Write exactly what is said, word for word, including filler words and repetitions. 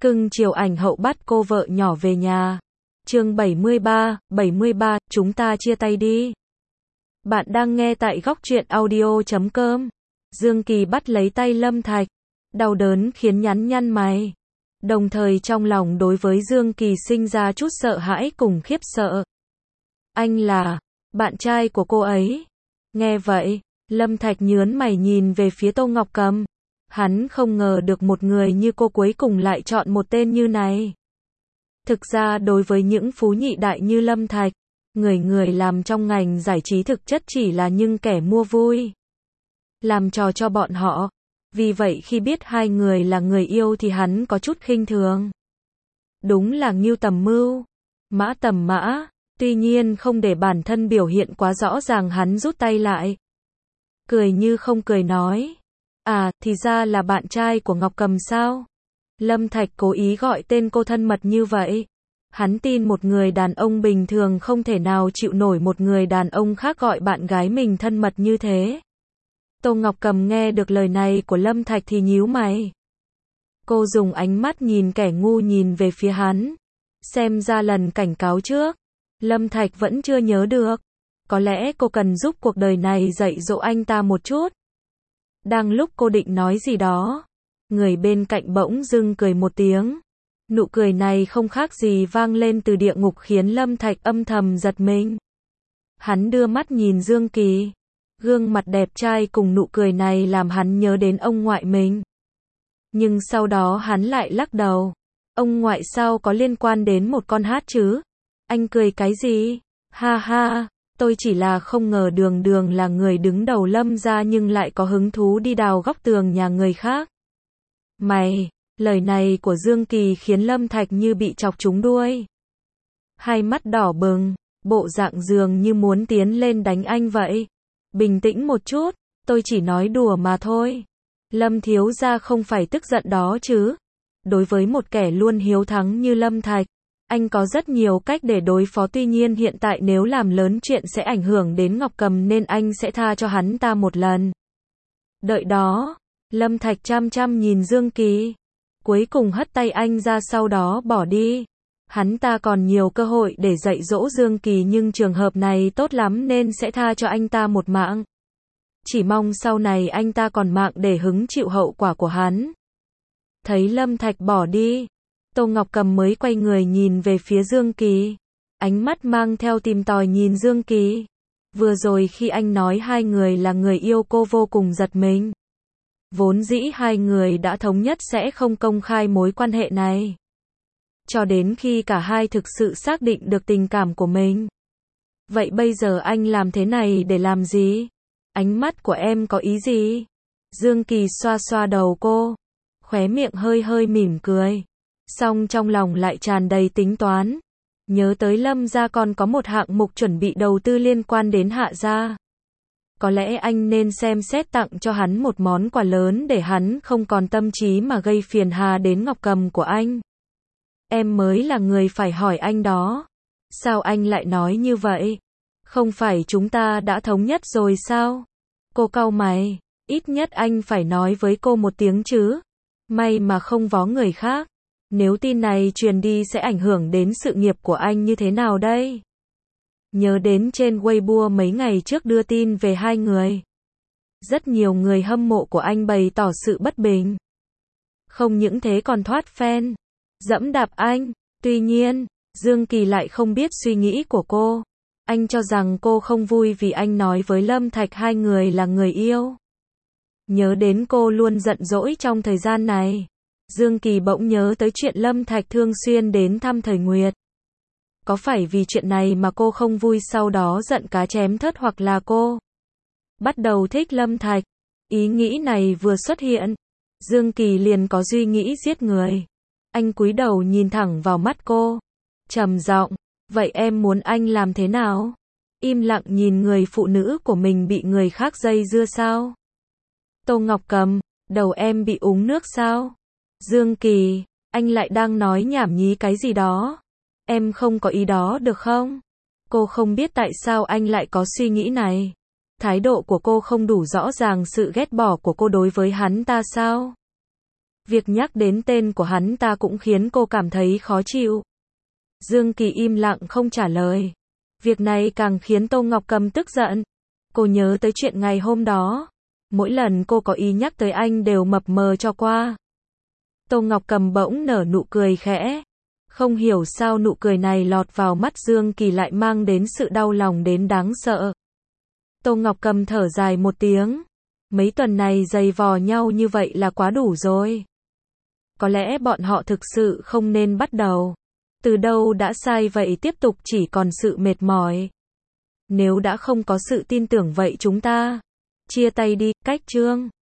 Cưng chiều ảnh hậu bắt cô vợ nhỏ về nhà. Chương bảy mươi ba, bảy mươi ba, chúng ta chia tay đi. Bạn đang nghe tại góc truyện audio chấm com. Dương Kỳ bắt lấy tay Lâm Thạch, đau đớn khiến nhắn nhăn mày. Đồng thời trong lòng đối với Dương Kỳ sinh ra chút sợ hãi cùng khiếp sợ. Anh là bạn trai của cô ấy. Nghe vậy, Lâm Thạch nhớn mày nhìn về phía Tô Ngọc Cầm. Hắn không ngờ được một người như cô cuối cùng lại chọn một tên như này. Thực ra đối với những phú nhị đại như Lâm Thạch, người người làm trong ngành giải trí thực chất chỉ là những kẻ mua vui, làm trò cho bọn họ. Vì vậy khi biết hai người là người yêu thì hắn có chút khinh thường. Đúng là ngưu tầm mưu, mã tầm mã. Tuy nhiên không để bản thân biểu hiện quá rõ ràng, hắn rút tay lại, cười như không cười nói: À, thì ra là bạn trai của Ngọc Cầm sao? Lâm Thạch cố ý gọi tên cô thân mật như vậy. Hắn tin một người đàn ông bình thường không thể nào chịu nổi một người đàn ông khác gọi bạn gái mình thân mật như thế. Tô Ngọc Cầm nghe được lời này của Lâm Thạch thì nhíu mày. Cô dùng ánh mắt nhìn kẻ ngu nhìn về phía hắn. Xem ra lần cảnh cáo trước, Lâm Thạch vẫn chưa nhớ được. Có lẽ cô cần giúp cuộc đời này dạy dỗ anh ta một chút. Đang lúc cô định nói gì đó, người bên cạnh bỗng dưng cười một tiếng. Nụ cười này không khác gì vang lên từ địa ngục khiến Lâm Thạch âm thầm giật mình. Hắn đưa mắt nhìn Dương Kỳ. Gương mặt đẹp trai cùng nụ cười này làm hắn nhớ đến ông ngoại mình. Nhưng sau đó hắn lại lắc đầu. Ông ngoại sao có liên quan đến một con hát chứ? Anh cười cái gì? Ha ha, tôi chỉ là không ngờ Đường Đường là người đứng đầu Lâm gia nhưng lại có hứng thú đi đào góc tường nhà người khác. Mày, lời này của Dương Kỳ khiến Lâm Thạch như bị chọc trúng đuôi. Hai mắt đỏ bừng, bộ dạng dường như muốn tiến lên đánh anh vậy. Bình tĩnh một chút, tôi chỉ nói đùa mà thôi. Lâm thiếu gia không phải tức giận đó chứ? Đối với một kẻ luôn hiếu thắng như Lâm Thạch, anh có rất nhiều cách để đối phó, tuy nhiên hiện tại nếu làm lớn chuyện sẽ ảnh hưởng đến Ngọc Cầm nên anh sẽ tha cho hắn ta một lần. Đợi đó. Lâm Thạch chăm chăm nhìn Dương Kỳ, cuối cùng hất tay anh ra sau đó bỏ đi. Hắn ta còn nhiều cơ hội để dạy dỗ Dương Kỳ nhưng trường hợp này tốt lắm nên sẽ tha cho anh ta một mạng. Chỉ mong sau này anh ta còn mạng để hứng chịu hậu quả của hắn. Thấy Lâm Thạch bỏ đi, Tô Ngọc Cầm mới quay người nhìn về phía Dương Kỳ. Ánh mắt mang theo tìm tòi nhìn Dương Kỳ. Vừa rồi khi anh nói hai người là người yêu cô vô cùng giật mình. Vốn dĩ hai người đã thống nhất sẽ không công khai mối quan hệ này. Cho đến khi cả hai thực sự xác định được tình cảm của mình. Vậy bây giờ anh làm thế này để làm gì? Ánh mắt của em có ý gì? Dương Kỳ xoa xoa đầu cô, khóe miệng hơi hơi mỉm cười. Song trong lòng lại tràn đầy tính toán. Nhớ tới Lâm gia còn có một hạng mục chuẩn bị đầu tư liên quan đến Hạ gia. Có lẽ anh nên xem xét tặng cho hắn một món quà lớn để hắn không còn tâm trí mà gây phiền hà đến Ngọc Cầm của anh. Em mới là người phải hỏi anh đó. Sao anh lại nói như vậy? Không phải chúng ta đã thống nhất rồi sao? Cô cau mày, ít nhất anh phải nói với cô một tiếng chứ. May mà không vó người khác. Nếu tin này truyền đi sẽ ảnh hưởng đến sự nghiệp của anh như thế nào đây? Nhớ đến trên Weibo mấy ngày trước đưa tin về hai người. Rất nhiều người hâm mộ của anh bày tỏ sự bất bình. Không những thế còn thoát fan, dẫm đạp anh. Tuy nhiên, Dương Kỳ lại không biết suy nghĩ của cô. Anh cho rằng cô không vui vì anh nói với Lâm Thạch hai người là người yêu. Nhớ đến cô luôn giận dỗi trong thời gian này. Dương Kỳ bỗng nhớ tới chuyện Lâm Thạch thường xuyên đến thăm Thời Nguyệt. Có phải vì chuyện này mà cô không vui sau đó giận cá chém thớt, hoặc là cô bắt đầu thích Lâm Thạch? Ý nghĩ này vừa xuất hiện, Dương Kỳ liền có suy nghĩ giết người. Anh cúi đầu nhìn thẳng vào mắt cô, trầm giọng, vậy em muốn anh làm thế nào? Im lặng nhìn người phụ nữ của mình bị người khác dây dưa sao? Tô Ngọc Cầm, đầu em bị uống nước sao? Dương Kỳ, anh lại đang nói nhảm nhí cái gì đó? Em không có ý đó được không? Cô không biết tại sao anh lại có suy nghĩ này. Thái độ của cô không đủ rõ ràng sự ghét bỏ của cô đối với hắn ta sao? Việc nhắc đến tên của hắn ta cũng khiến cô cảm thấy khó chịu. Dương Kỳ im lặng không trả lời. Việc này càng khiến Tô Ngọc Cầm tức giận. Cô nhớ tới chuyện ngày hôm đó. Mỗi lần cô có ý nhắc tới anh đều mập mờ cho qua. Tô Ngọc Cầm bỗng nở nụ cười khẽ. Không hiểu sao nụ cười này lọt vào mắt Dương Kỳ lại mang đến sự đau lòng đến đáng sợ. Tô Ngọc Cầm thở dài một tiếng. Mấy tuần này giày vò nhau như vậy là quá đủ rồi. Có lẽ bọn họ thực sự không nên bắt đầu. Từ đâu đã sai vậy, tiếp tục chỉ còn sự mệt mỏi. Nếu đã không có sự tin tưởng vậy chúng ta chia tay đi, cách chương.